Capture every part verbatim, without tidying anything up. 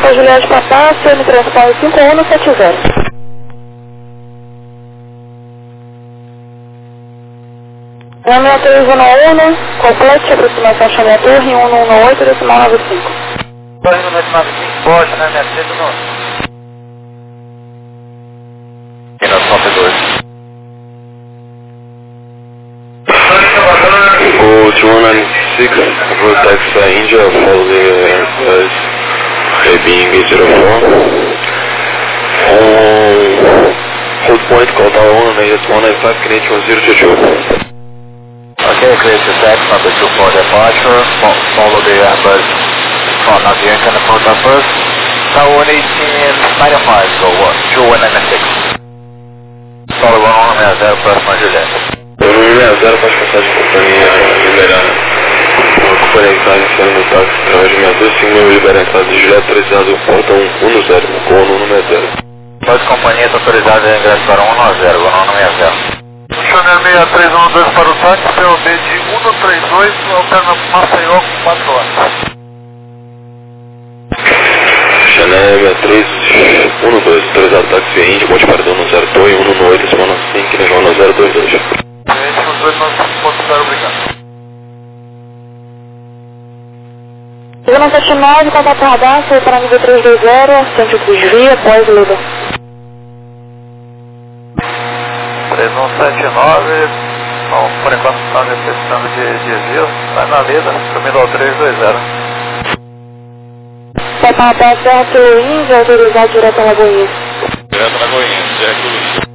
Alfa Juliette Patácio, M três Paulo cinco um sete zero. Reunião três um um, complete aproximação chama a torre um um um oito, decimal nove cinco. Torre um nove cinco, Bosch, né, minha frente não. E na Top dois. Go two nine six, road taxi India, follow the airspace, Heading zero four. On hold point, call tower one, negative one nine five, Canadian one zero two two. Okay, clear to tax number two for departure, follow the Airbus front of the engine approach up first. Tower one eighteen ninety-five, go two one nine six. Follow one on zero zero plus one Juliette. zero zero, faz passagem companhia liberar. Recuperei a entrada no táxi através de sessenta e dois, cinco mil liberar a entrada de Juliette três porta um um zero, com o um um zero. Todas as companhias autorizadas a ingresso para um um zero, o um um zero. Chanel seis três um dois para o táxi, P O D de um três dois, alterna Maceió com quatro horas. Chanel seis três um dois, autorizado táxi Indy, Monte Pardão no zero dois, um um oito, semana cinco, Quinejão no zero dois dois. Os dois não podem obrigado. Segundo sete nove, contato radar, foi para nível três dois zero, assistente o desvio, após o líder. três um sete nove, bom, por enquanto está necessitando de desvio, vai na lida, subindo ao três dois zero. Vai para a Serra pelo Índia, autorizado direto a Lagoinha. Direto a Lagoinha, direto pelo Índia.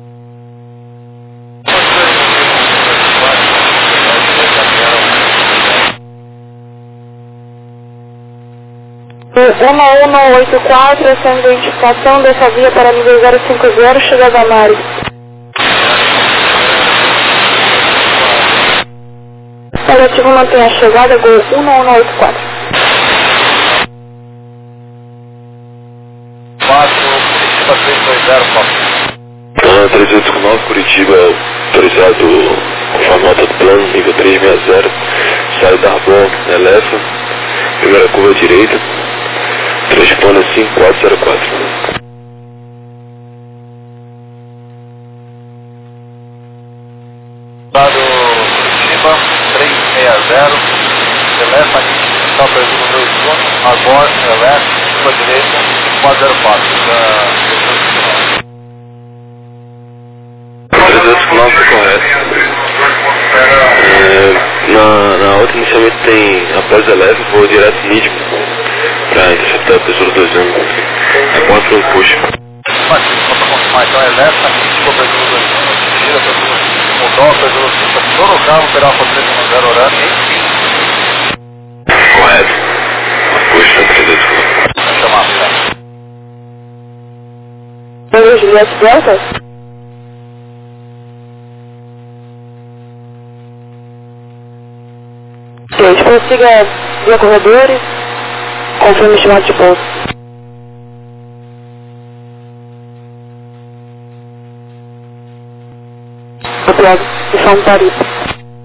um um oito quatro, essa é a identificação dessa via para nível zero cinco zero, chega a Zamari. Coletivo mantém a chegada, gol um um oito quatro. quatro, Curitiba três dois zero, Fox. três oito nove, Curitiba, autorizado conforme nota do plano, nível três seis zero, sai da Arbor, eleva, primeira curva à direita, transpone cinco quatro zero quatro. Dado Curitiba três seis zero, eleva, está preso no meu turno, Arbor, eleva, curva à direita, cinco quatro zero quatro. trezentos quilômetros correto. É, na, na outra inicialmente tem após eleve, vou direto nítido para interceptar a pessoa dos dois anos. É quatro puxa. Mas só para confirmar, então eleva, Curitiba preso no dois anos, gira, mudou, preso no cinco, todo o carro, operar para três um zero horário, Correto. Puxa, trezentos quilômetros. vamos chamar, tá? Oi, Juliette Delta? Gente, prossiga via corredores, confirme o estimado de pouso. Copiado, missão do Tarifa.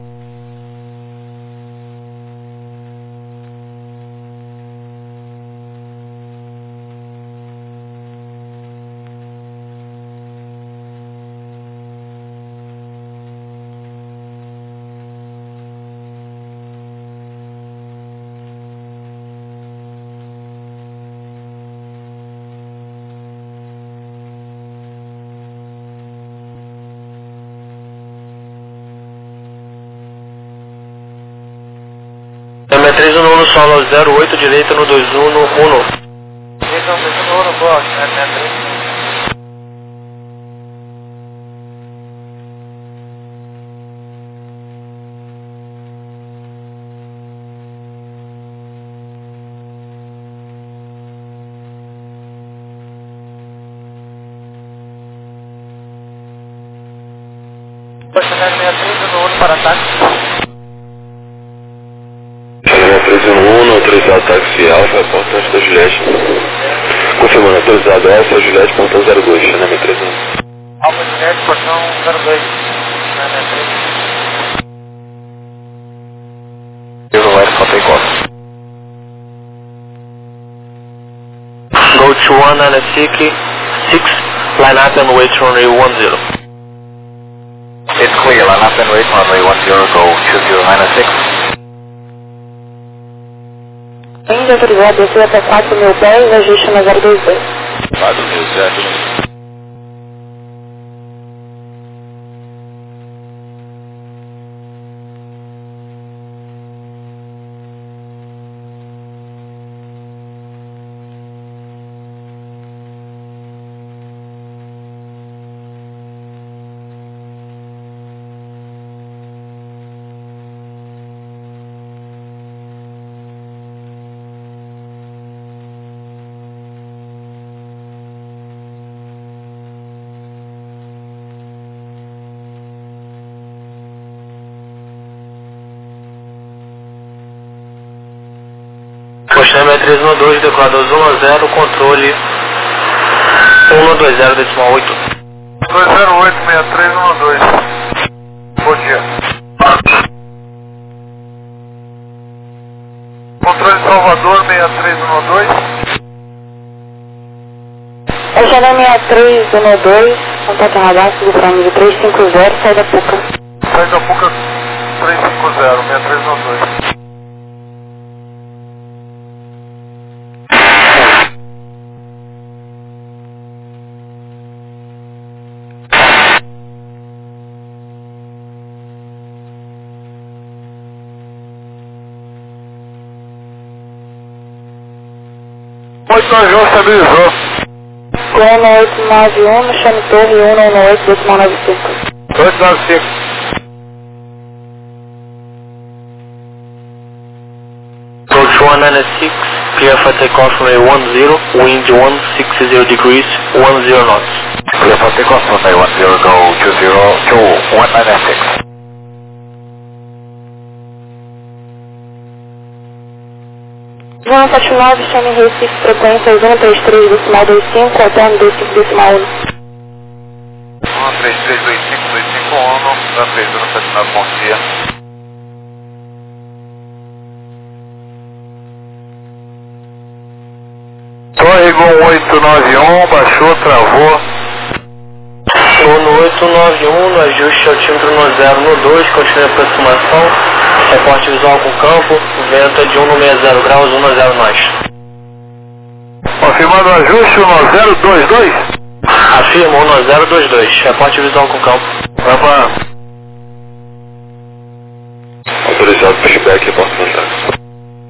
três um um no solo zero oito, direita no dois um no um. Então, deixa no ouro, boa, né? Poxa, né? sessenta e três no ouro para ataque. três um um, autorizado táxi Alfa, portante da Juliette. Confirmando, autorizado Alfa, Juliette, portão zero dois, Chanel três um. Alfa Juliette, portão zero dois. Chanel três. Eu não era só take off. Go Approach one nine six, six, line up and wait runway one zero. It's clear, line up and wait runway one zero, go two zero minus six. Ainda autorizado, descer até quatro mil pés, ajuste na zero dois dois. quatro mil, certo? Coxinha três um dois, decorador um zero, controle um dois zero decimal oito. dois zero oito seis três um dois. Bom dia. Controle Salvador seis três um dois. H L seis três um dois, contato radar, seguro amigo três cinco zero, sai da Puca. Sai da Puca três cinco zero, seis três um dois. oito João estabilizou. Plano oito nove um, chame torre um um oito, decimal nove cinco. oito nove cinco. Approach one nine six, clear for takeoff runway one zero, wind one six zero degrees, one zero knots. Clear for takeoff runway one zero, go two zero two one nine six. João sete nove, chame Recife, frequências um três três, decimal dois cinco, alterno dois cinco, decimal um. um três três dois cinco dois cinco um, um três um sete nove, bom dia. Torre Gol oito nove um, baixou, travou. No oito nove um, no ajuste altímetro no zero no dois, continue a aproximação, reporte visual com campo, vento é de um seis zero graus, um zero nós. Confirmando o ajuste, um zero dois dois. Afirma, um zero dois dois, reporte visual com campo. Vamos. Autorizado pushback, reporte contato.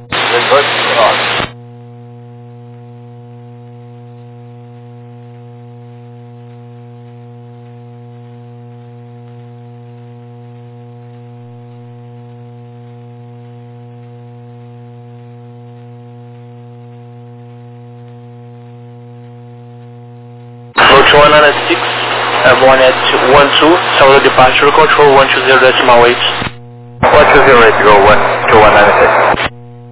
Approach one nine six, airborne at one two, Solar departure control one two zero decimal eight. one two zero eight, go one two one nine six.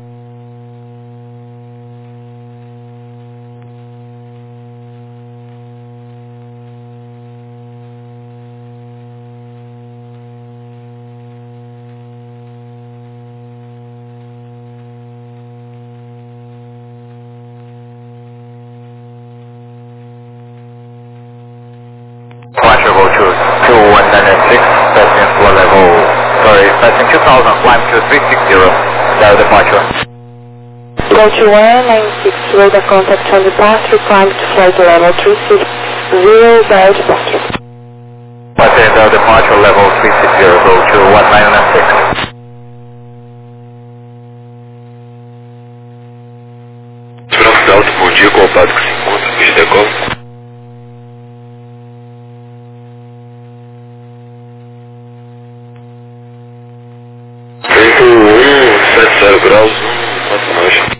Quattro go to two one nine six, passing floor level, sorry, passing two thousand, climb to three six zero, zero departure. Go to one nine six, radar contact on departure, climb to flight level three six zero, zero departure. Passing zero departure level three six zero, go to one nine six. França Alto, bom dia, contato que se encontra, pista de decola. Vento um sete zero graus, quatro nós.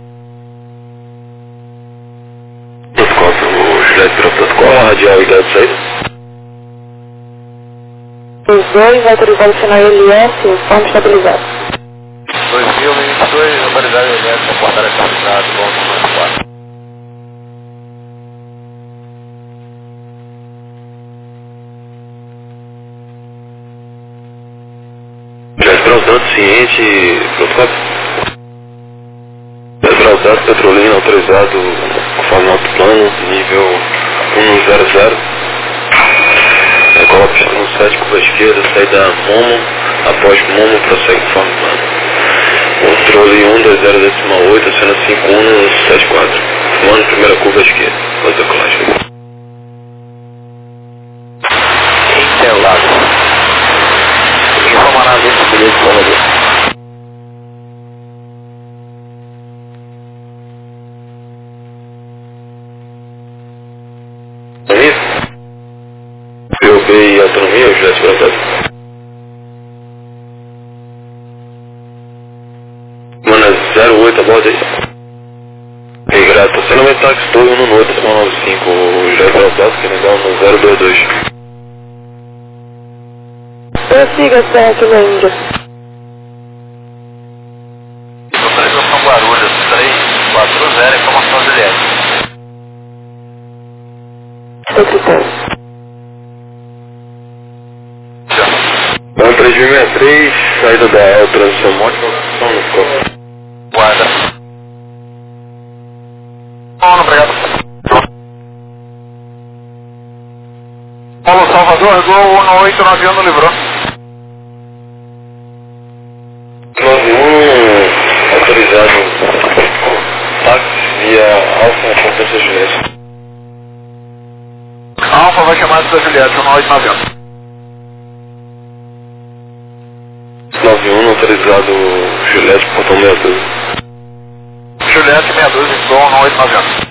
Protocolo, o Juliette virou protocolo, a radial e dado saída. Os dois, autorizado sinal L S, informe estabilizado. dois mil e vinte e dois, localidade elétrica, portaria estabilizado, bom número quatro. Transdado ciente, protocolo. Transdado petrolina autorizado formato plano, nível um zero zero. Decola pista no sete, curva esquerda, saída Momo, após Momo prossegue de forma plana. Controle um dois zero decimal oito, acena cinco um sete quatro. Mano, primeira curva esquerda, pode decolagem. Interlagos. Informar na vista, bilhete, por favor. P O B e autonomia, o Juliette Brotado. Mano, é zero oito a borda aí. Ok, grato. Você não vai estar que estou indo no oito nove cinco, o Juliette Brotado, que é legal no zero dois dois. Prossiga certo na Índia. Localização Guarulhos, três quatro zero, informação Juliette. Secretário. Então, três mil e sessenta e três, saída da L, transição móvel, só no copo. Guarda. Paulo, obrigado. Paulo Salvador, gol um oito nove um no Livrão. nove um, autorizado. Táxi via Alfa, na potência Juliette. Alfa vai chamar da Juliette, um oito nove um. nove um, autorizado Juliette, portão sessenta e dois. Juliette sessenta e dois, gol um oito nove um.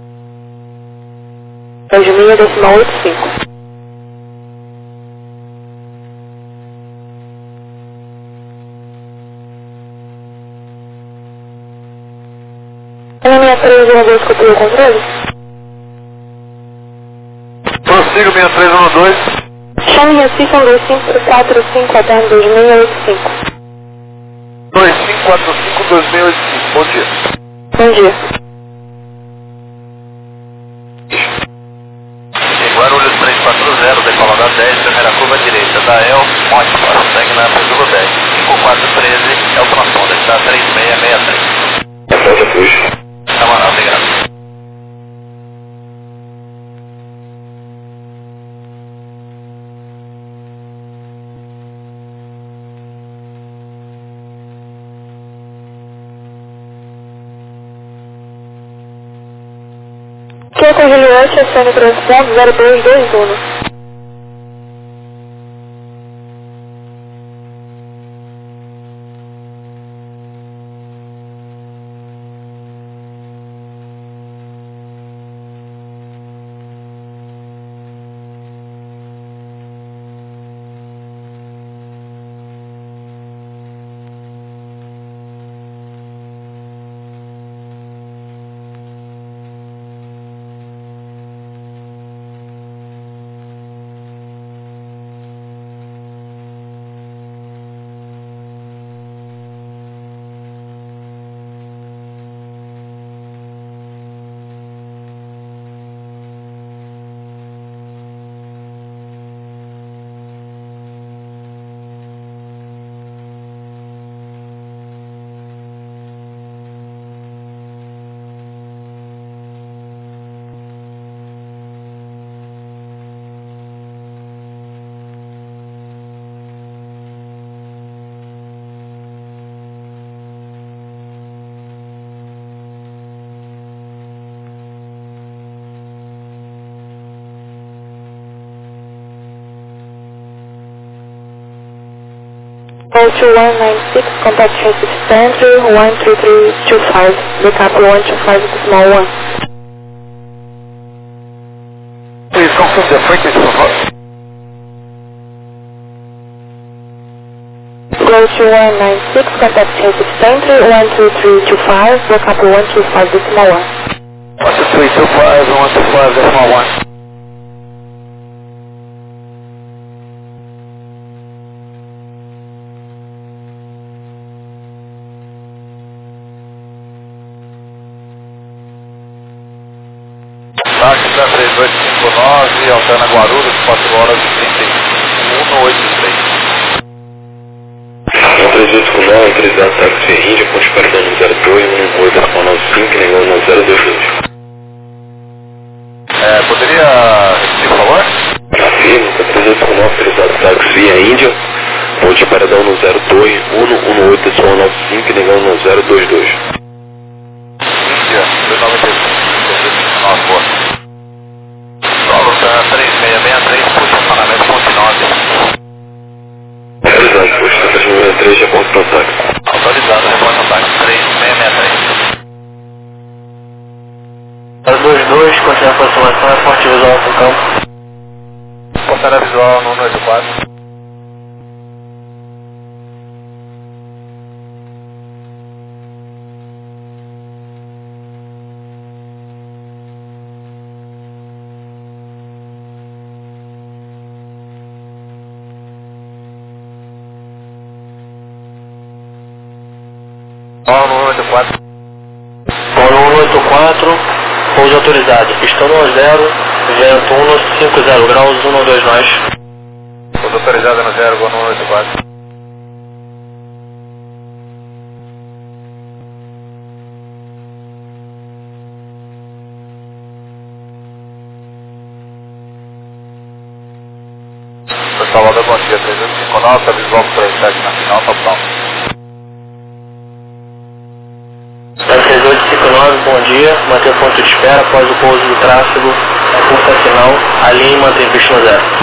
Tasmania decimal oito cinco. Ela minha três zero dois copiou o controle? Prossiga sessenta e três um dois. Chame Recife um dois cinco quatro cinco até dois seis oito cinco. dois cinco quatro cinco dois seis oito cinco, bom dia. Bom dia. Em Guarulhos três quatro zero, decolada dez, primeira curva direita da E L, ótimo, segue na Pedro dez. cinco quatro um três é o transponder, está três seis seis três. Após a push. Tá bom, obrigado. Quem com Juliette, S N transponder zero dois dois um. four two one nine six, contact Recife Center, one three three two five, backup one two five, decimal one. Please confirm the frequency for us. Go to one nine six, contact Recife Center, one two three two five, backup one two five, decimal one. one two three two five, one two five, decimal one. Táxi da três oito cinco nove, alterna Guarulhos, quatro horas e trinta e um no oito três. três oito cinco nove, autorizado táxi Índia, ponte Paridão no zero dois, um oito nove cinco, negócio no zero dois dois. chegando no zero dois dois. Índia, dois noventa e cinco. Nossa, boa. Solo três seis seis três, puxa acionamento ponte nove. Realizado, puxa três seis seis três, reporte para ataque. Autorizado, reporte ataque três seis seis três. zero dois dois, continua a aproximação, reporte visual com campo. Portaria visual no um oito quatro. Paulo no um oito quatro. Paulo um oito quatro, pouso autorizado. Pistão no zero, vento um cinco zero graus, um dois nós. Pouso autorizado no zero, no um oito quatro. Salvador, bom dia, trezentos e cinquenta e nove, visual três sete na final, top down. três oito cinco nove, bom dia, manter ponto de espera após o pouso do tráfego, curta sinal, alinhe e mantém pista no zero.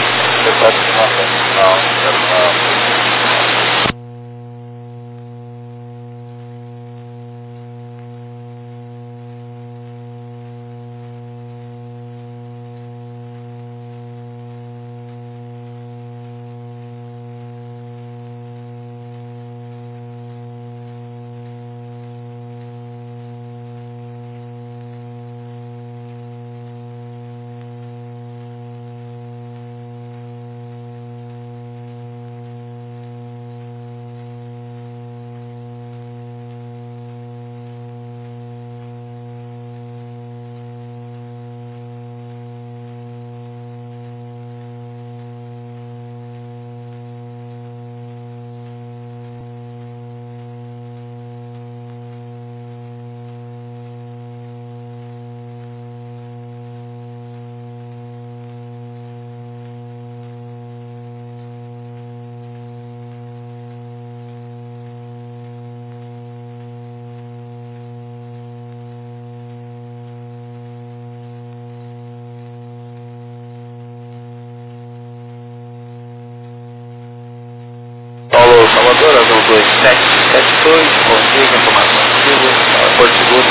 Paulo, Salvador, azul dois sete sete dois, bom dia, informação ativa, Porto Seguro.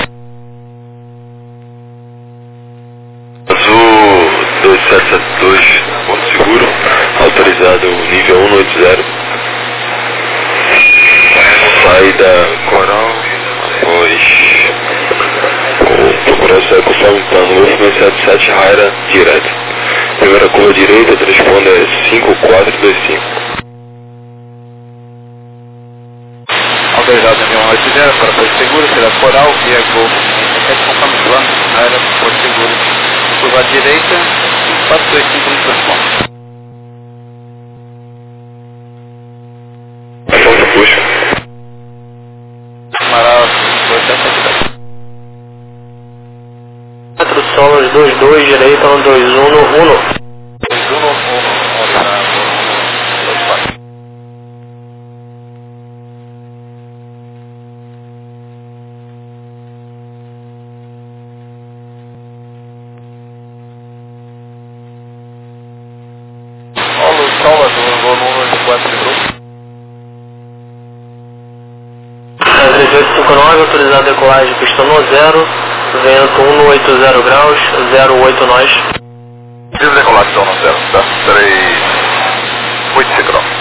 Azul dois sete sete dois, Porto Seguro, autorizado nível um oito zero. Saída Coral, após procurando sair conforme plano, movimento sete sete Raira, direto. Primeira curva direita, transponde é cinco quatro dois cinco. Autorizado em um oito zero para Porto Seguro, cidade Coral, via Golf sete conforme plano, área Porto Seguro. Curva direita, cinco quatro dois cinco no transporte. Ponta puxa. Amaral, dois sete sete dois. quatro solos, dois dois, direita no dois um no um. dois um no um, dois quatro. Paulo, Salvador, voo no um oito quatro de grupo. três oito cinco nove, autorizado decolagem, pistão no zero, vento um oito zero graus, zero oito nós. Fiz decolação no zero, tá? três oito cinco nove.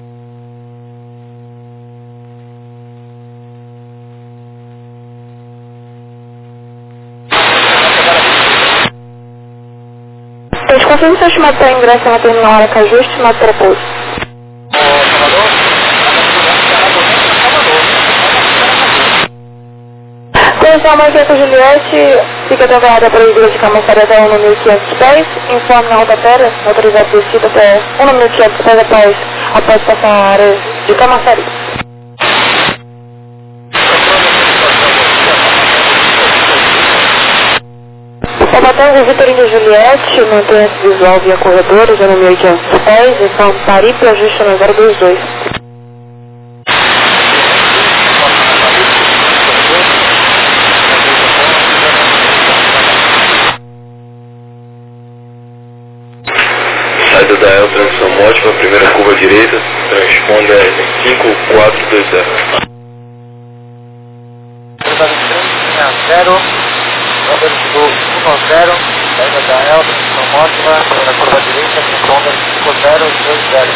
Pois confirme seu chamado para ingresso na terminal Aracaju, estimado para pouso. Atenção, Marquesa Juliette, fica atrasada para a igreja de Camaçari até um mil e quinhentos pés, informe na rotatória, autorizado descida até um mil e quinhentos pés após, após passar a área de Camaçari. Salvatore Vitorino Juliette, mantenha-se visual via corredores, um mil e quinhentos pés, então Pari para ajuste no zero dois dois. da El, transição ótima, primeira curva direita, transponda em cinco quatro dois zero. zero, número do um zero, saída da El, transição ótima, primeira curva direita, transponda em cinco zero dois zero.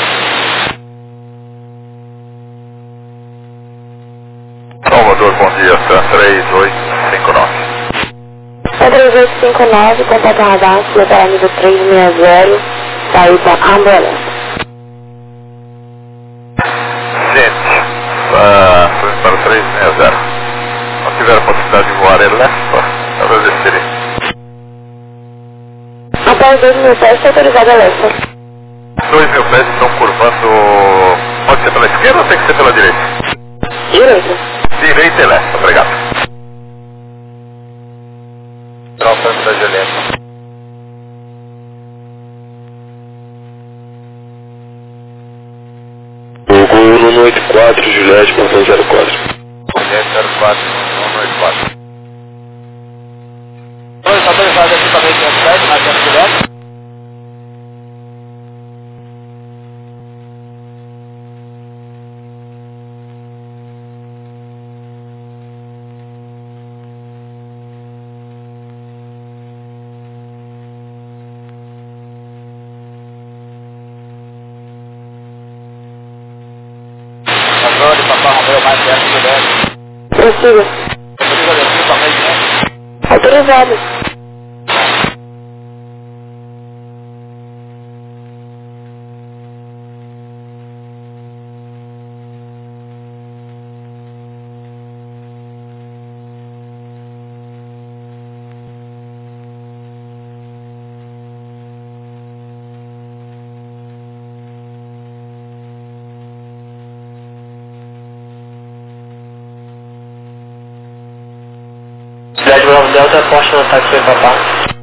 Salvador, bom dia, três oito cinco nove. três oito cinco nove, contato radar, para nível três seis zero, saída ambulância. Gente, uh, para três seis zero. Não tiver a possibilidade de voar ele, né? Talvez descerem. Após dois mil pés, autorizada a Lessa. dois mil pés estão curvando. Pode ser pela esquerda ou tem que ser pela direita? Direita. Direita e leste, obrigado. Tropa da Julieta. Hugo um oito quatro, Juliette, portão zero quatro. Juliette zero quatro, um oito quatro. Oi, está autorizado aqui também com o sete, na Juliette Juliette. Controle, Papai Romeu, mais perto do Juliette. Prossiga. Autoriza aqui também, né? Autorizado. Cidade Bravo Delta, poste no ataque foi papá.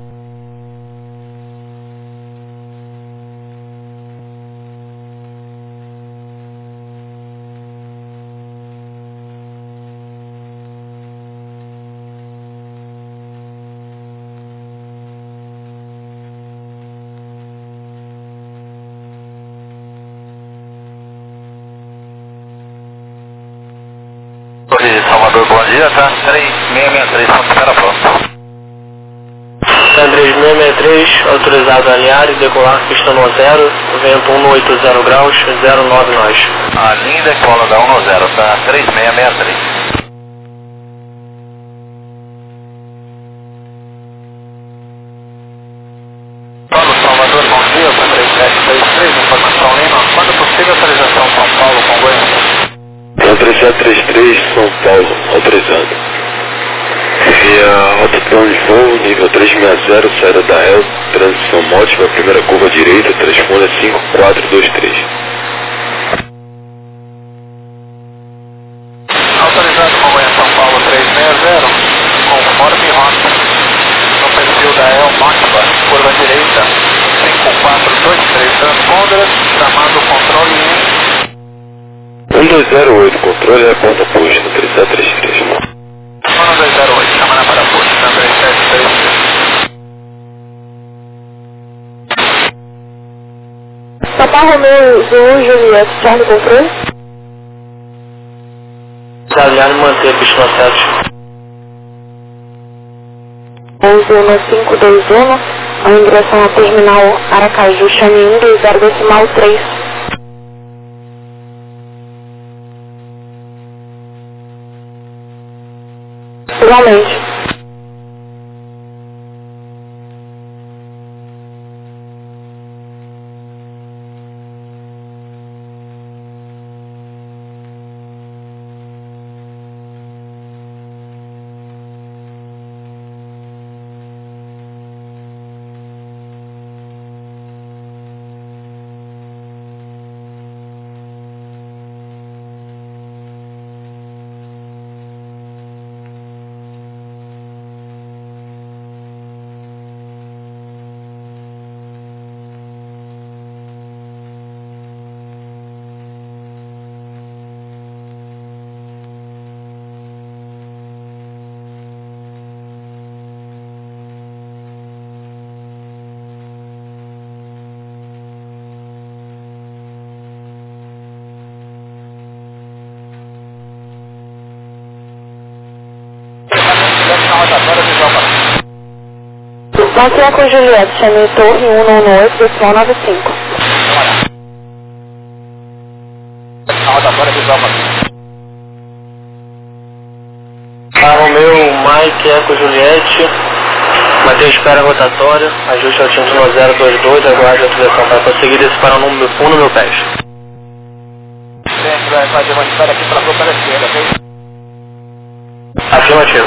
Oi, Salvador, bom dia, tá? três seis seis três, Santa Fera pronto. três seis seis três, autorizado a alinhar e decolar pista no zero, vento um oito zero graus, zero nove nós. A linha decola da um zero, tá? três seis seis três. Paulo, Salvador, bom dia, tá três sete três três, informação Lima. Quando possível, atualização São Paulo, Congonhas. El três sete três três, São Paulo, autorizado. Via rota plano de voo, nível três seis zero, saída da El, transição ótima, primeira curva direita, transponda cinco quatro dois três. Autorizado Congonhas São Paulo três seis zero, conforme rota, no perfil da El Máxima, curva direita, cinco quatro dois três, transponder, chamando o controle um dois zero oito, controle é a ponta posta, três sete três três. um dois zero oito, chamando para a posta, três sete três três. Papai Romeu, Zulu, Juliette, Charlie controle. Alinhar e manter pista no sete. onze um cinco dois um, a ingressão ao terminal Aracaju, chame um dois zero decimal três. Igualmente. Macaco Juliette, chame Torre um um oito, decimal noventa e cinco. Romeu, Mike, Eco Juliette, Mateus espera rotatória, ajuste altímetro zero dois dois, aguarde a utilização para conseguir descer para o número um no meu pés. Gente, vai fazer uma espera aqui para a boca da esquerda, ok? Afirmativo.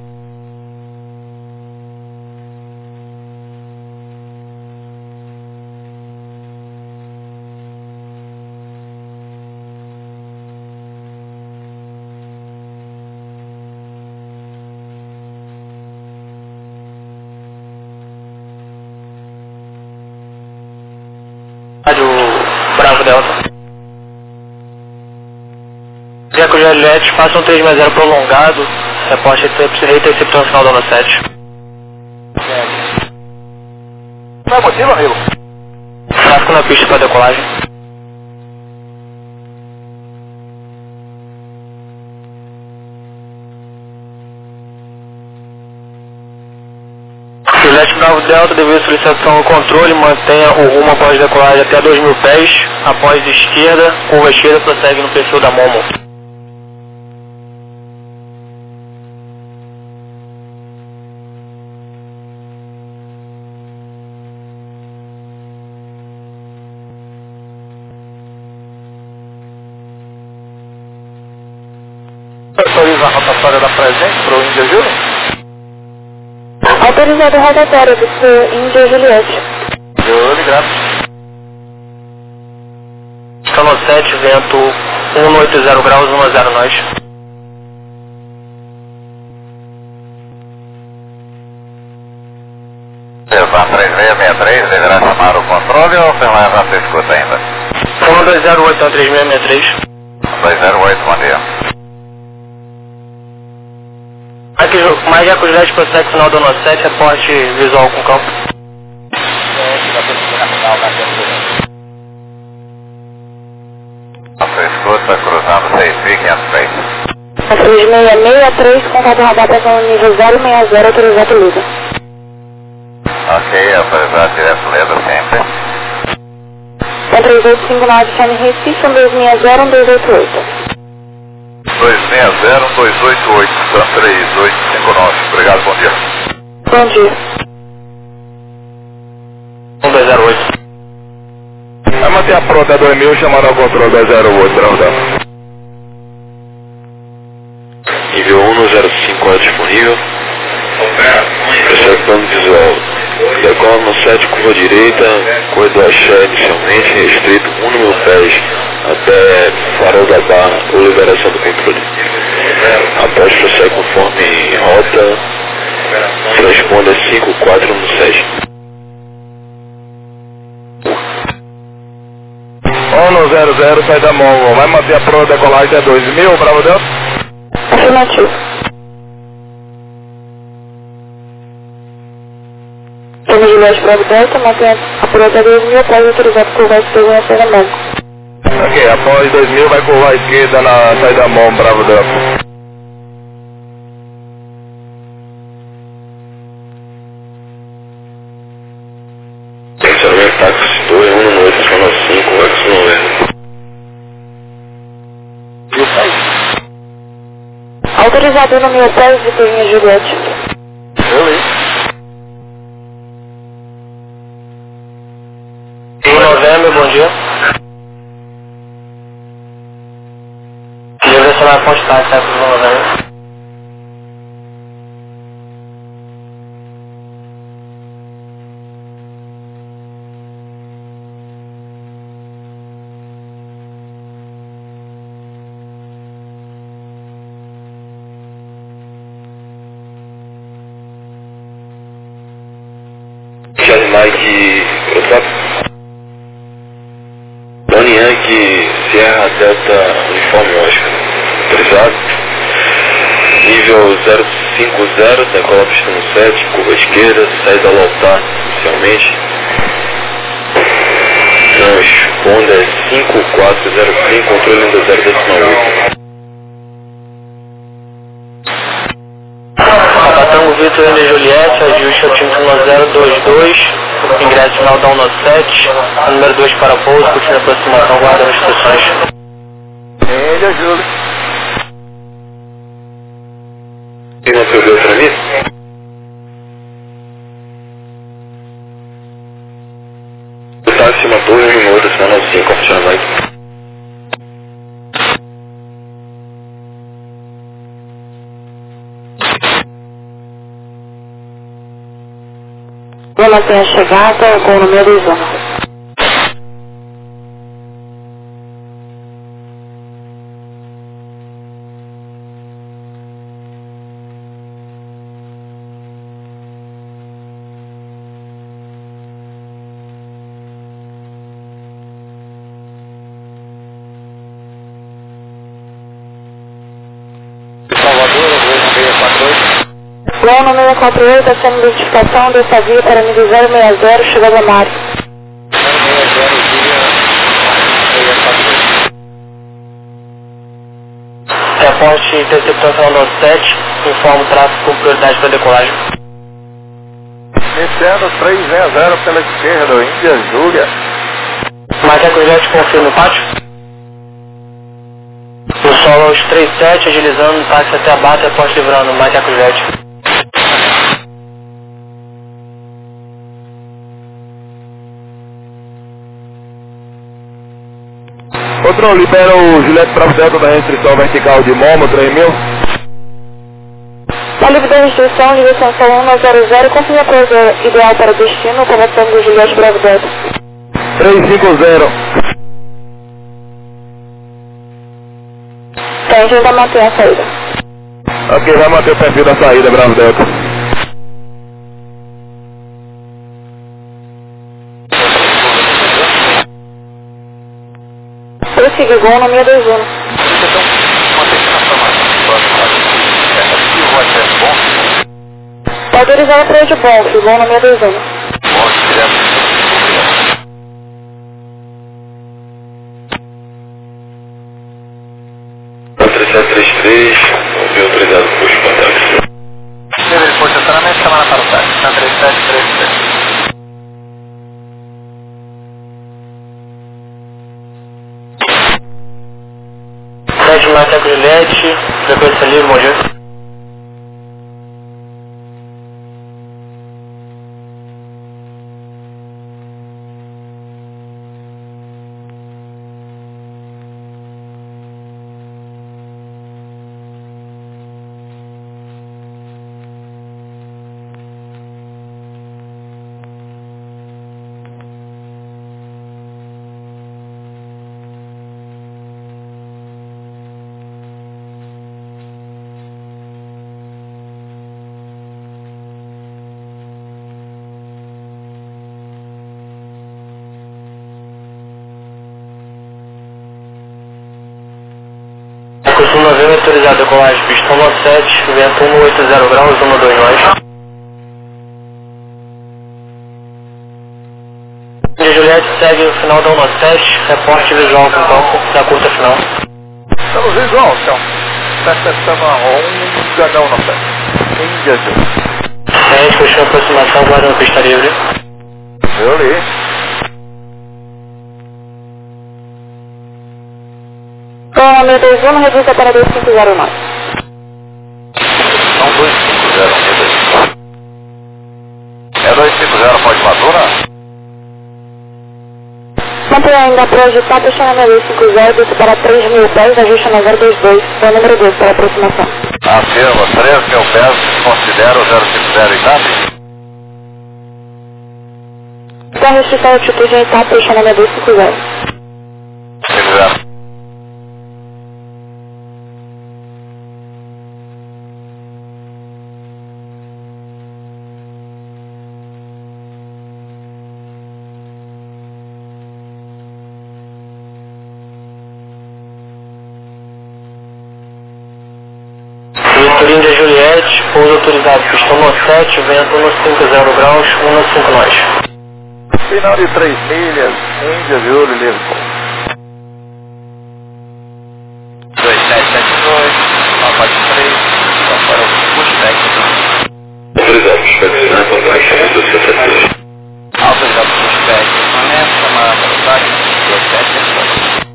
Rádio Bravo Delta. Eco Juliette, faça um três seis zero prolongado, reporte recepção no final da onda sete. Qual é o motivo, amigo? Tráfego na pista para decolagem. Juliette Bravo Delta, devido à solicitação do controle, mantenha o rumo após decolagem até dois mil pés, após esquerda, curva esquerda, prossegue no perfil da Momo. Autoriza a rotatória da presente para o Índia Júlio? Autorizado a rotatória do seu Índia Juliette. Júlio, graças. Cano sete, vento um oito zero graus, um a zero nós. Evan três seis seis três, deverá chamar o controle ou você vai na sua escuta ainda? um dois zero oito, três seis seis três. dois zero oito, bom dia. Aqui, mais Eco Juliette, prossegue final da onda sete, reporte visual com campo. A sua escuta, cruzando seis mil quinhentos três. A três seis seis três, contato radar para o nível zero seis zero, autorizado Lusa. Ok, autorizado direto Leda sempre. É três oito cinco nove, chame Recife, um dois seis zero, um dois oito oito. dois seis zero, dois oito oito, três oito cinco nove. Obrigado, bom dia. Bom dia. um dois zero oito. Vai manter a pronta dois mil, chamando ao controle dois zero oito, Bravo. Nível um no zero cinco é disponível. Persegue plano visual. Decola no sete, curva direita, corredor axé inicialmente, restrito um no mil pés até farol da barra ou liberação do controle. Após prossegue conforme rota, transponder cinco quatro um sete. um no zero zero, sai da mão, vai manter a prova decolagem até dois mil, Bravo Delta? Afirmativo. Tome Juliette Bravo Delta, mantém a prova até dois mil, pode autorizar por curva esquerda na saída mão. Ok, após dois mil vai curvar à esquerda na saída da mão, Bravo Delta. Tensionamento táxi dois, um no oito, cinco, X não é. Autorizado no mil pés, Vitorina Juliette. um novembro, bom dia. Direcionar a ponte táxi, tá? um novembro. Charlie Mike, Tony Yankee, Sierra Delta, Uniforme Oscar, autorizado. Nível zero cinco zero, decola pista no sete, curva esquerda, saída ao altar inicialmente. Transponder cinco quatro zero cinco, controle ainda zero decimal oito. Tango Vitor Índia Juliette, ajuste altímetro um zero dois dois, ingresso final da um sete, número dois para pouso, continua a aproximação, guarda as instruções. Índia Júlio. E não se ouviu pra mim? Eu tava acima de doze minutos, mas não sei como funciona mais. Vou manter a chegada com o número de zona. Voo número seis quatro oito, essa identificação dessa via para M zero seis zero, chegou a Mário. Reporte interceptação do sete, informa o tráfego com prioridade para decolagem. Iniciando três zero zero pela esquerda, Índia Júlia. Macaco Juliette confirma o pátio. No solo aos três sete, agilizando, táxi até a bata, reporte livrando, Macaco Juliette. Controle, libera o Juliette Bravo Delta da restrição vertical de Momo, três mil. Está livre da restrição, direção um zero zero, confirma a coisa ideal para o destino, conversando do Juliette Bravo Delta. três cinco zero. Então, a gente vai manter a saída. Ok, vai manter o perfil da saída, Bravo Delta. Prossiga, voo no seis dois um. Está autorizado a freio de ponto, voo no seis dois um. três sete três três, ouvi autorizado por push para táxi. Nível de posicionamento, semana para o táxi, três sete três três. sete Macaco Juliette, frequência livre, bom dia. Costuma ver autorizado a decolagem, pista um sete, vento cento e oitenta graus, um dois nós. E Juliette segue o final da um sete, reporte visual com campo da curta final. Estamos visual, então. Percepção um, Gadão no pé. Índia Júlia. A gente continua a aproximação, guardando pista livre. Eu li. Voo seis dois um, reduz para dois cinco zero nove. São dois cinco zero, é dois cinco zero, pode matura? Mantém ainda projetar, deixando a dois cinco zero, desce para três mil pés, ajuste na zero dois dois, voo número dois para aproximação. Afirma, três mil pés, considera o zero cinco zero ITAP? Está restrição a altitude em etapa, deixando a dois cinco zero. cinco zero. Vitor Índia Juliette, pouso autorizado, pista um sete, vento um cinco zero graus, um cinco nós. Final de três milhas, Índia Júlia, Liverpool. dois sete sete dois, mapa de três, só para o push técnico. pushback sample, taxi dois sete sete dois. Autorizado pushback, permanece, chamada para o táxi dois sete sete dois.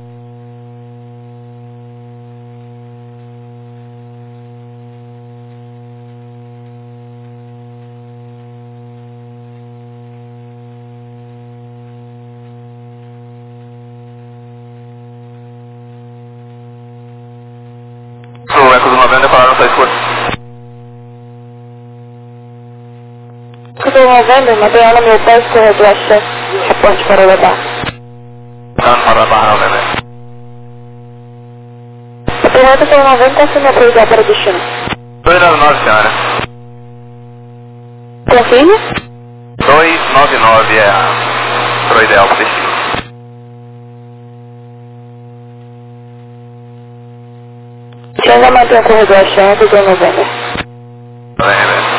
O Eco do noventa para não escuro. Eco do noventa, mantenha no meu pé, corredor axé. Reporte para o levar. Não, para barra não, bebê. Operador do noventa, assume a prioridade para destino. dois nove nove, senhora. Confirme? dois nove nove é a pro ideal para destino. Ainda mantém o corredor axé do noventa. Bem, bem.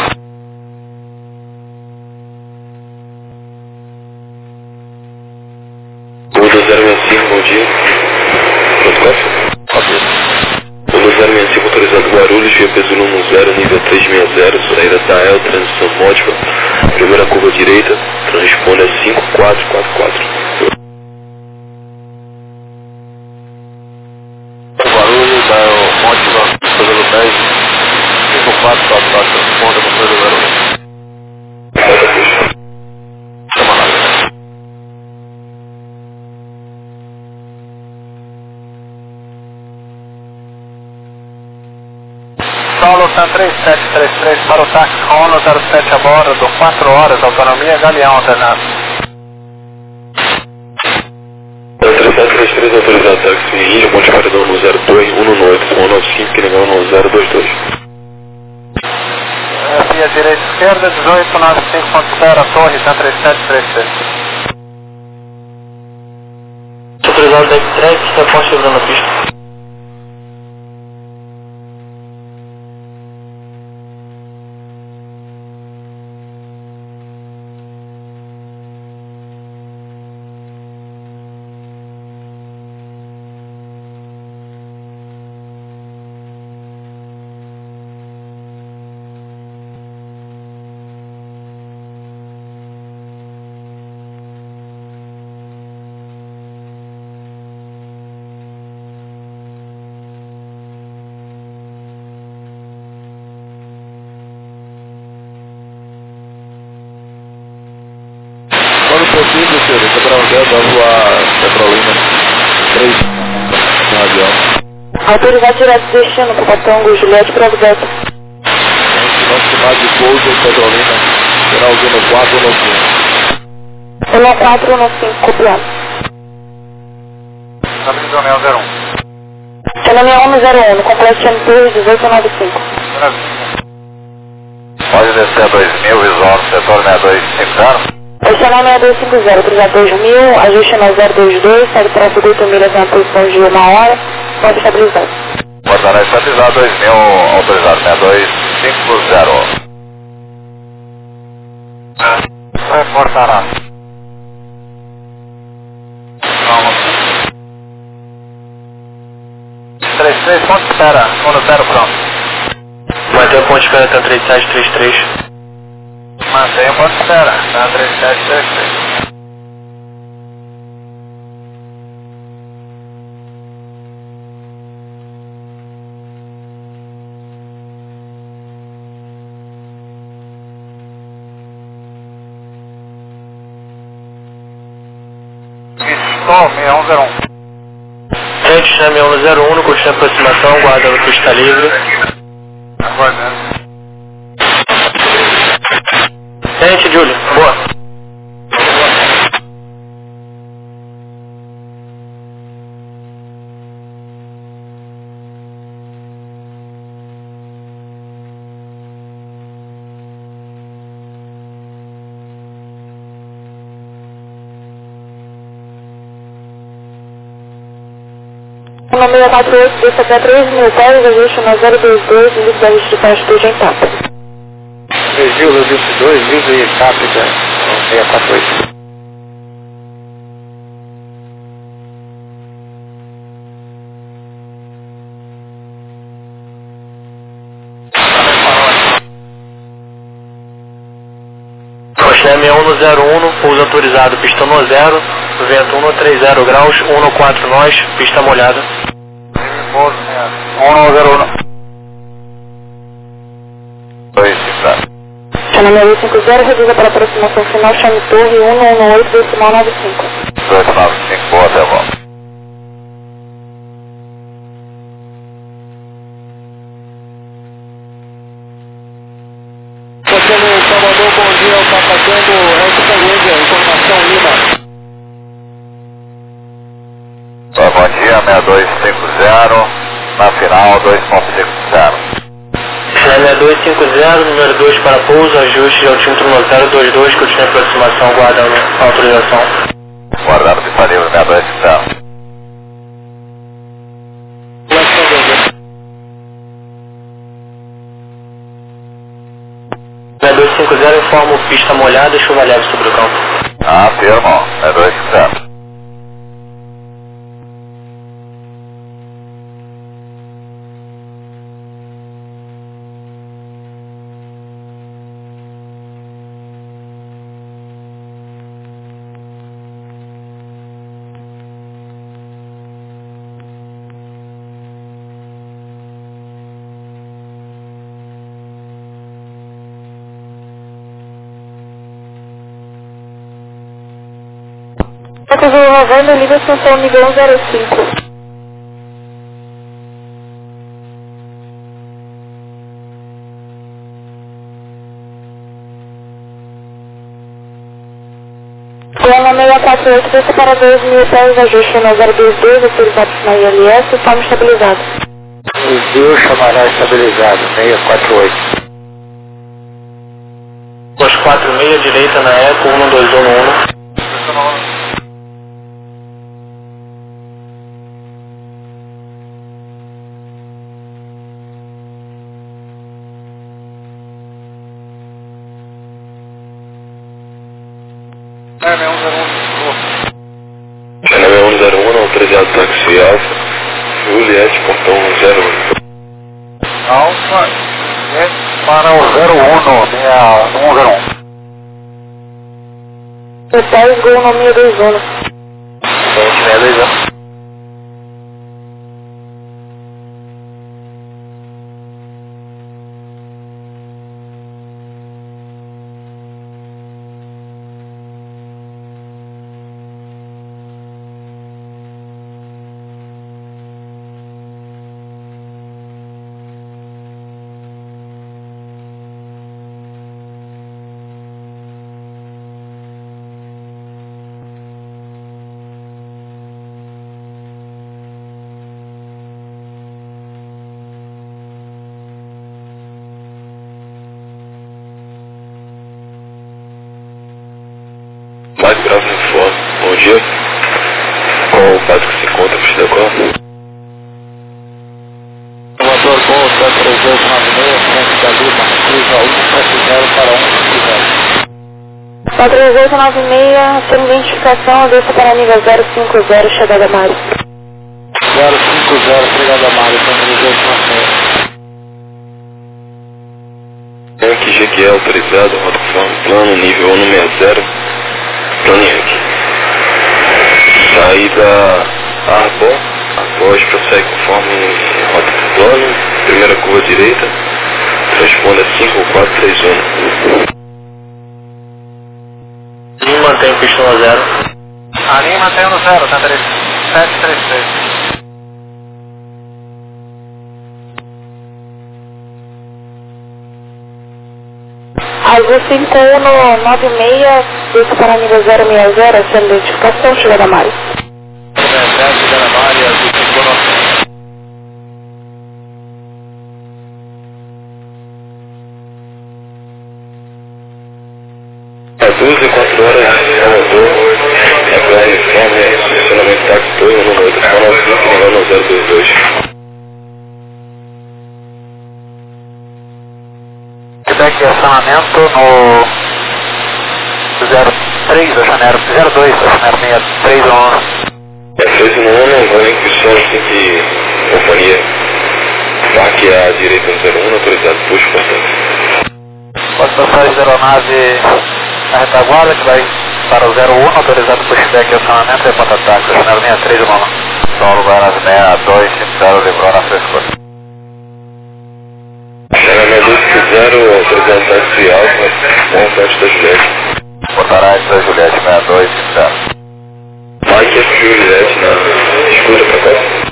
Uno zero seis cinco, bom dia. Pronto, quase? Ok. Uno zero seis cinco, autorizado Guarulhos, via P um zero, nível três seis zero, saída Tael, transição múltipla, primeira curva direita, transponde a cinco quatro quatro quatro. Barulho, da múltipla, fazendo dez, cinco quatro quatro quatro, ponta para o Barulho. Chama lá, bebê. Solo Tan três sete três três para o táxi Rono zero sete a bordo, quatro horas, autonomia Galeão alternado. três sete três três, autorizado táxi Rio, Monte Paredão no zero dois, um nove, um nove cinco, que legal no zero dois dois. Via direita esquerda, dezoito nove cinco ponto zero, Torre Tan três sete três três. Autorizado da X-Track, está forte chegando na pista. Quando possível, senhor, Cabral Zé vai voar Petrolina três no avião. Autorizado direto de destino para Patongo, Juliette para Albuquerque. Nosso sinal de pouso Petrolina, finalzinho quatro um cinco. um quatro um cinco, copiado. Caminho do Neo zero um. Caminho um zero um, complexo M P dezoito noventa e cinco. Pode descer a dois mil, visual setor seis dois cinco zero. Estacionar seis dois cinco zero, autorizado dois mil, ajuste no zero dois dois, segue para oito milhas na posição de uma hora, pode estabilizar. Guardará estabilizado dois mil, autorizado seis dois cinco zero. Reportará. três três, ponto espera, um zero pronto. Mantém o ponto de espera até três sete três três. Mantenha o ponto de espera, tá três sete três três. Sol, seis um zero um. Tente chame um zero um, no curso de aproximação, guarda no pista livre. Aguardando. Tente, Júlio. Boa. O número quatro oito, desce até três mil pés, ajuste no zero dois dois, limite da restrição atitude em tapa. Vigil, vinte e dois, livre e cápita, seis quatro oito. zero um, pouso autorizado, pista um zero, vento um trinta graus, um quatro nós, pista molhada. um zero um. dois cinco zero. Chama dois cinco zero, reduz para aproximação final, chame torre um um oito, decimal nove cinco. dois nove cinco, boa, até volta. Você no Salvador, bom dia, está fazendo Extra Índia, informação Lima. Bom dia, seis dois cinco zero, na final dois ponto cinco zero. seis dois cinco zero, número dois para pouso, ajuste ao tímetro no zero dois dois, que eu tinha aproximação, guardando a autorização. Guardado pista livre, seis dois cinco zero. seis dois cinco zero, informo pista molhada e chuva leve sobre o campo. Ah, firma, seis dois cinco zero. quatro zero noventa, liga extensão nível um zero cinco. Goma seis quatro oito, desce para dois mil pés, ajuste no zero dois dois, autorizado na I L S, forma estabilizado. Desvio chamará estabilizado, seis quatro oito. Os quatro seis, direita na Eco, um dois um um. Channel um zero um, autorizado táxi Alfa, Juliette, portão zero um. Alfa, para o zero um, um zero um. dez, gol no meio dois um. Frente seis dois um. Mais Bravo informe. Bom dia. Qual o base que se encontra, pista qual? Salvador, Gol, três dois nove seis, frente da Lima, cruza um sete zero para um cinco zero. quatro oito nove seis, sem identificação, desce para nível zero cinco zero, chegada Mário. zero cinco zero, chegada Mário, três dois nove seis. Yankee G Q E autorizado, rotação plano, nível um seis zero, plano Yankee. Saída Arbor, após prossegue conforme rota do plano, primeira curva direita, responda cinco quatro três um. Lima mantém pista no zero. A linha mantém no zero, tá sete três três. Azul cinco um nove seis, desce para nível zero seis zero, sem identificação, chegada Mário. Chegada Mário, azul cinco um. doze, quatro horas, Salvador, aguarda informe, estacionamento táxi dois, número oito, canal cinco, nível zero dois dois. Feedback acionamento no zero três da janeiro, zero dois da janeiro seis três um. É três um um, vai em questão assim que companhia F A C à direita no zero um, autorizado push, portanto. Pode passar de aeronave A retaguarda que vai para o zero um, autorizado por pushback e acionamento e ponta táxi, chanel sessenta e três, Loma. Solo Buenas sessenta e dois, cinco zero, livrou na frescura. Chanel dois cinco zero, autorizado táxi alfa, montante da Juliette. Botarás da Juliette sessenta e dois, cinco zero. Mike Juliette na escura pra cá.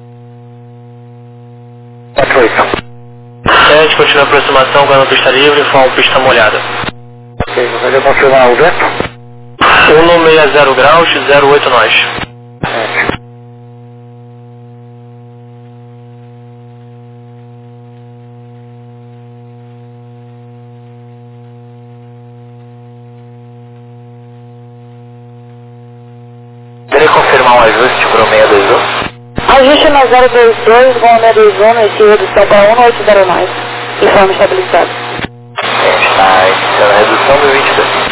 quatro oito. sete, continua a aproximação, ganhando pista livre, informa pista molhada. Ok, você vai confirmar o vento? cento e sessenta graus, zero oito nós. sete. Queria confirmar um ajuste para o seiscentos e vinte e um? Ajuste na zero dois dois, voo seiscentos e vinte e um, esse redução para um oito zero mais. Informe estabilizado. Está iniciando a redução do vinte e dois.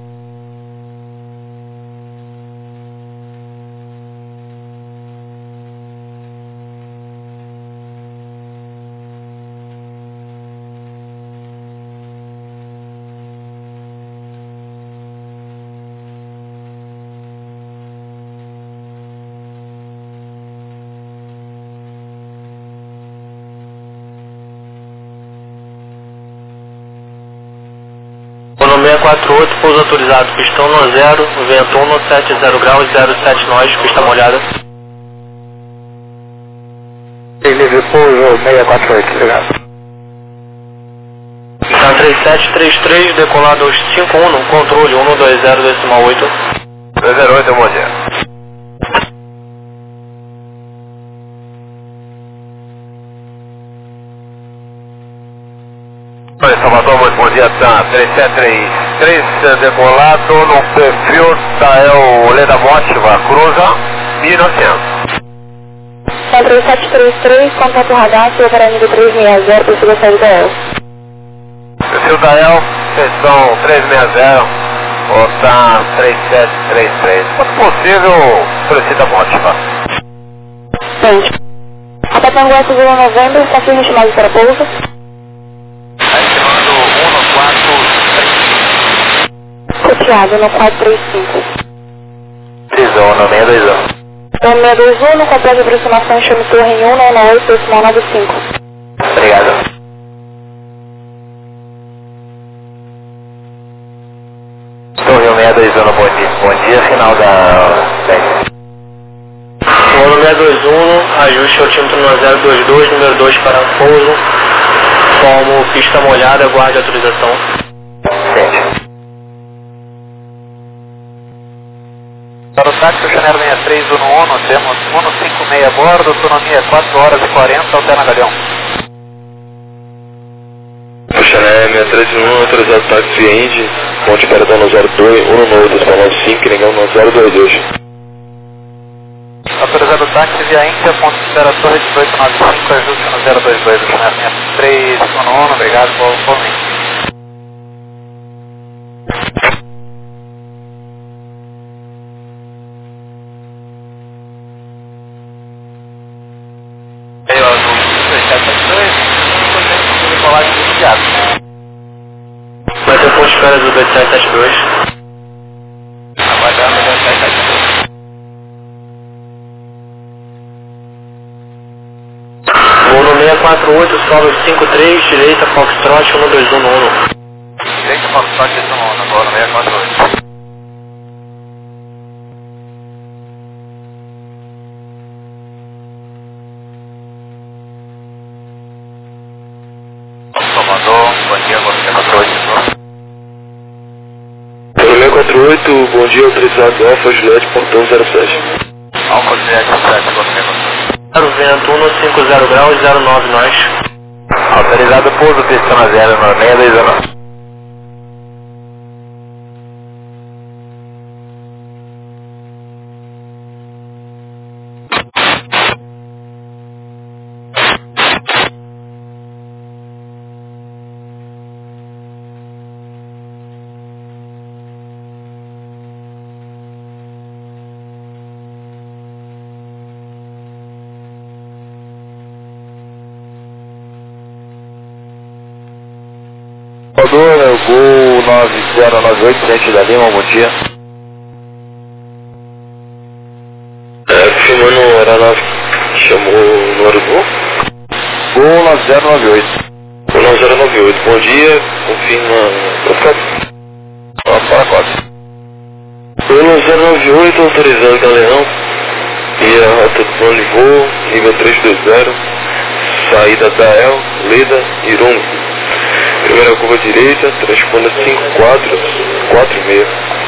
Bono seiscentos e quarenta e oito, pouso autorizado, pistão no zero, vento um setenta graus, zero sete nós, pista molhada. Livre pouso seiscentos e quarenta e oito, obrigado. Pista três sete três três, decolado aos cinco um, no controle um dois zero decimal oito. dois zero oito, bom dia. Oi, Salvador, muito bom dia, tá? três sete três três, decolado no perfil Tael Leda Motiva, cruza mil e novecentos. Tá três sete três três, contato radar, seu parâmetro três seis zero, precisa sair da E L. Perfil Tael, seção três seis zero, botar três sete três três. Quando possível, solicita Motiva. Gente, a Patanguá Seguro Novembro, está firme estimado para pouso. Estimando um no quatro três. Copiado no quatro três cinco. Prisão no seiscentos e vinte e dois. Então, seiscentos e vinte e um, no complexo de aproximação, chame torre em um nove oito, decimal nove cinco. Obrigado. Torre um seis dois um, bom dia. Bom dia, final da... Bono seiscentos e vinte e um, ajuste altímetro no zero dois dois, número dois para pouso. Como pista molhada, guarde a autorização. Sente. Para o táxi, o Chanel sessenta e três, Uno Uno, temos Uno cinquenta e seis a bordo, autonomia quatro horas e quarenta, alterna Galeão. O Chanel sessenta e três um, autorizado táxi Indy, ponte Paradão no zero dois, Uno Novo, decimal nove cinco, Negão no zero dois dois. Autorizado táxi via Índia, ponto de espera Torre dezoito nove cinco, ajuste no zero dois dois, o Chanel sessenta e três, Uno Uno, obrigado por por mim. Aí, ó, no três sete sete dois, depois de colagem de imediato. Vai ter ponto de espera do dois sete sete dois. Aguardando o dois sete sete dois. Bono seiscentos e quarenta e oito, solo cinco três, direita, Foxtrot um dois um no um. Direito, Foxtrot, isso no Uno, agora seiscentos e quarenta e oito. Salvador, bom dia, você quatro oito. Pelo seiscentos e quarenta e oito, bom dia, autorizado Alfa Juliette, portão zero sete. Alfa Juliette sete, você Zero vento um cinquenta graus, zero nove nós. autorizado pouso, pista na zero, no seiscentos e vinte e um. Salvador, é o Gol nove zero nove oito, frente da Lima, bom dia. É, filmando a aeronave, chamou o número do Gol? Gol nove zero nove oito. Gol nove zero nove oito, bom dia, confirma trocado. Vamos para a cota. Gol nove zero nove oito, autorizando Galeão, e a rota do plano de voo, nível trezentos e vinte, saída da El, Leda, Irum. Primeira curva direita, transponda cinco quatro quatro seis.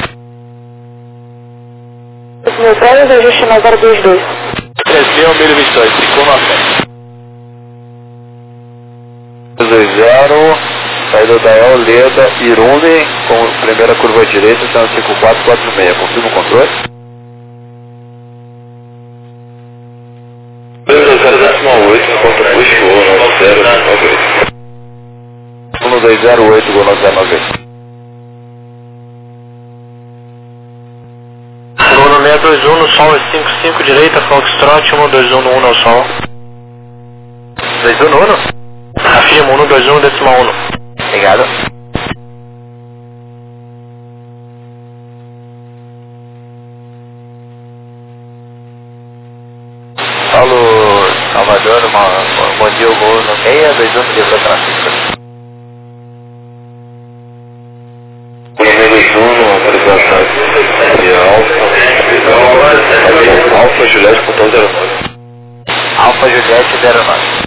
Meu prédio, ajuste na zero dois dois. três mil, milho vinte e dois, cinco nove. dois zero, saída da El, Leda, Irume, com primeira curva direita, sendo cinco quatro quatro seis. Confirma o controle? zero oito, conta push, voo nove zero nove oito. um dois zero oito, Gol nove zero nove oito. Gol no seis dois um no sol é cinco cinco direita, Foxtrot um dois um no um no sol. dois um no um? Afirma um dois um decimal um. Obrigado. Paulo Salvador, uma, uma, bom dia, o Gol no seis dois um, dia para Francisco. seis dois um, autorização de Alfa, Alfa Juliette, ponto zero nove. Alfa Juliette zero nove.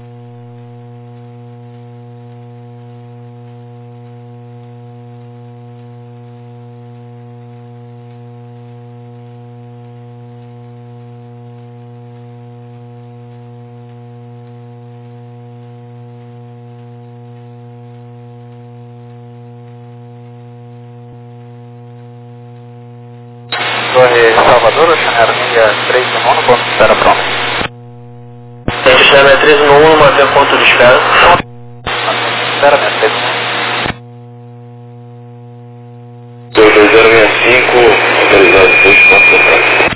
Torre Salvador, Chanarminha três no nono, ponto de espera pronto. Gente, Chanarminha três no um, mantém ponto de espera. Espera mesmo, três no um. dois zero seis cinco, autorizado dois pontos centrais.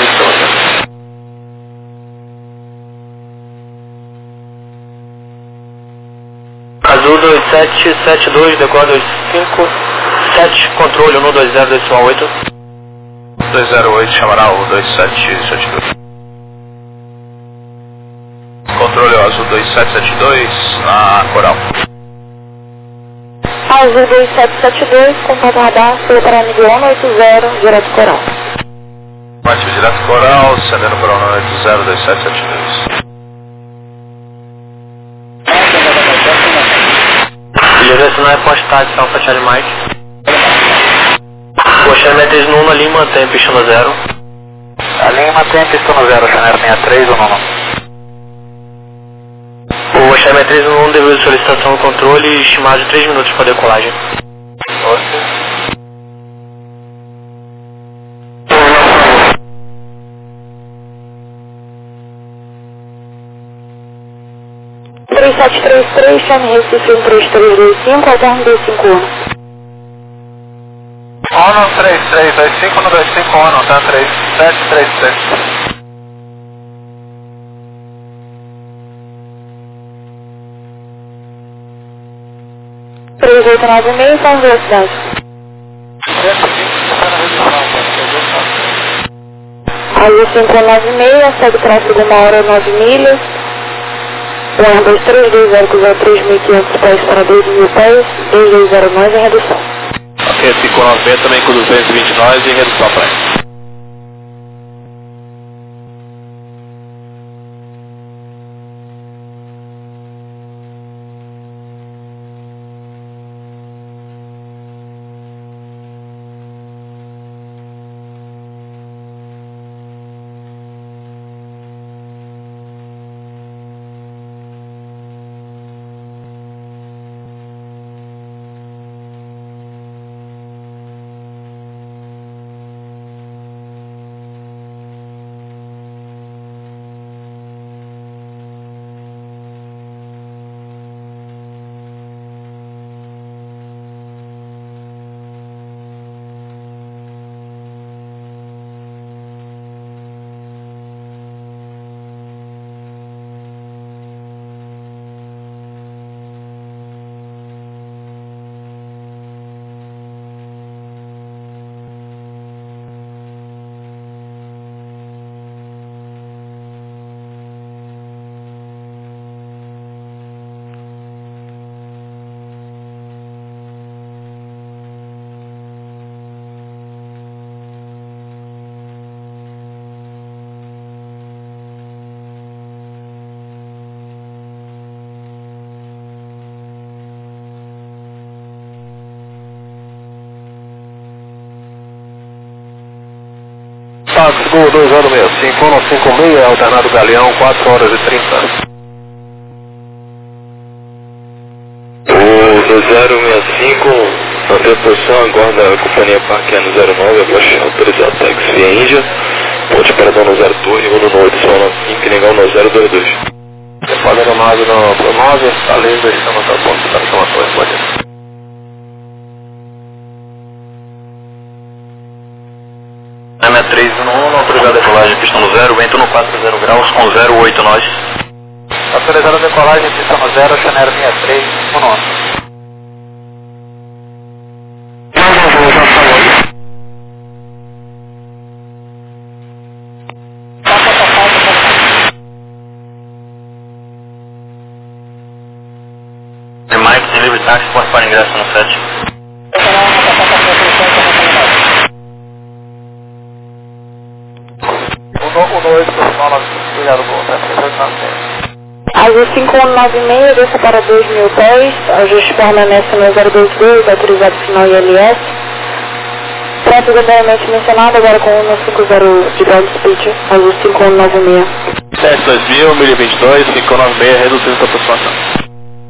Azul dois sete sete dois, decor dois cinco sete, controle um dois zero decimal oito. dois zero oito, chamará o dois sete sete dois. Controle azul dois sete sete dois, na Coral. Azul dois sete sete dois, contato radar, para nível um oito zero, direto Coral. Ativo direto Coral, sendendo para o oito zero dois sete sete dois. Direcionar é postar de São Fatiari Mike. Chanarminha três no um na Lima, mantém pista no zero. A linha mantém a pista no zero, Chanarminha três ou não? O Chanarminha três no um devido à solicitação do controle, estimado de três minutos para decolagem. três sete três três, chame Recife um três três dois cinco, alterno dois cinco um. ONU três três dois cinco, no dois cinco ONU, tá? três sete três três. três oito nove seis, são velocidade. Azul cinco nove seis, segue tráfego uma hora nove milhas. O Airbus três dois zero zero três mil e quinhentos pés para dois mil pés, dois dois zero nove em redução. Ok, cinco nove seis também com duzentos e vinte nós em redução para ele. Fox, Gol dois zero seis cinco, um cinco seis, alternado Galeão, quatro horas e trinta. O dois zero seis cinco, mantém a posição, aguarda a companhia parqueando zero nove, após autorizar táxi via Índia, ponte para Dona zero Torre, um no oito, Sol nove cinco, Negão no zero dois dois. Pode no nove no nove, está livre, estamos a ponto para São Antônio, pode ir. M sessenta e três um um, autorizada a decolagem, pista no zero, vento no quatro zero graus, com zero oito nós. Autorizada a decolagem, pista no zero, Chanero sessenta e três, um nove. Mike, de livre táxi, porta para ingresso no sete. um oito, Sol nove cinco, obrigado, Gol, tá três oito nove seis. Azul cinco um nove seis, desça para dois mil pés, ajuste permanece no zero dois dois, autorizado sinal I L S. Tráfego anteriormente mencionado, agora com um cinco zero de ground speed, Azul cinco um nove seis. sete dois mil, mil e vinte e dois, cinco nove seis, reduzindo a aproximação.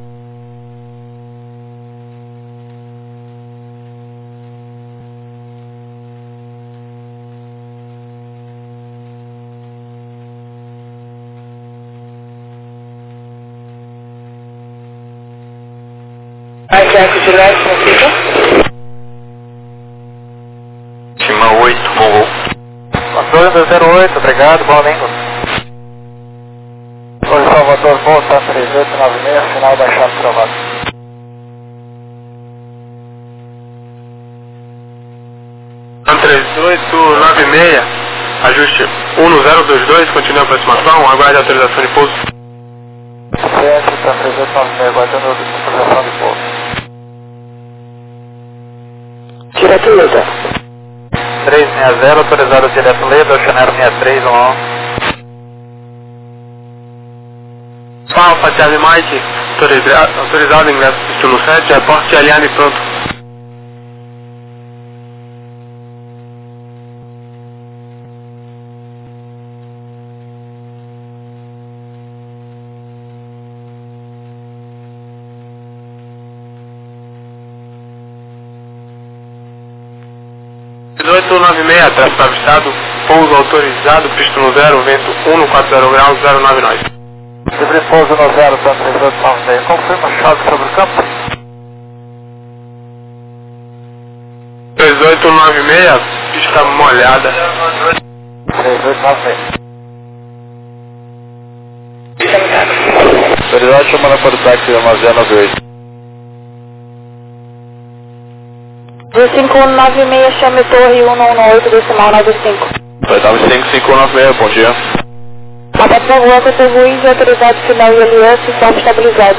Cima oito, bom voo. Controle do zero oito, obrigado, bom domingo. Oi, Salvador, volta três oito nove seis, final baixado provado. três oito nove seis, ajuste um no zero dois dois, continue a aproximação, aguarde a autorização de pouso. Certo, tá três oito nove seis, aguardando a autorização de pouso. Direto Leda. três seis zero, autorizado direto Leda, Chanero sessenta e três, um um. Alfa, Charlie Mike, autorizado, autorizado ingresso no sete, reporte alinhado e pronto. oito nove seis, tráfego avistado, pouso autorizado, pista no zero, vento um no quatro zero graus, zero nove nós. Livre pouso no zero, tá três oito nove seis, confirma chave sobre o campo. três oito nove seis, pista molhada. três oito nove seis. Autorizado chamando para o táxi Amazônia nove oito. Azul cinco um nove seis, chame Torre um um oito, decimal nove cinco. Oitavo cinco cinco nove seis, bom dia. Abaixo da rua, T T Ruiz, autorizado sinal I L S, forma estabilizado.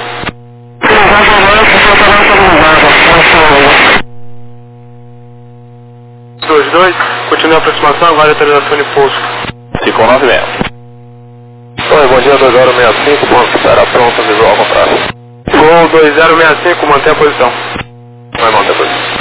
dois dois, continua a aproximação, agora a autorização de pouso. cinco nove seis. Oi, bom dia, dois zero seis cinco, ponto, estará pronto, visual ao contrário. Gol dois zero seis cinco, mantém a posição. Vai manter a posição.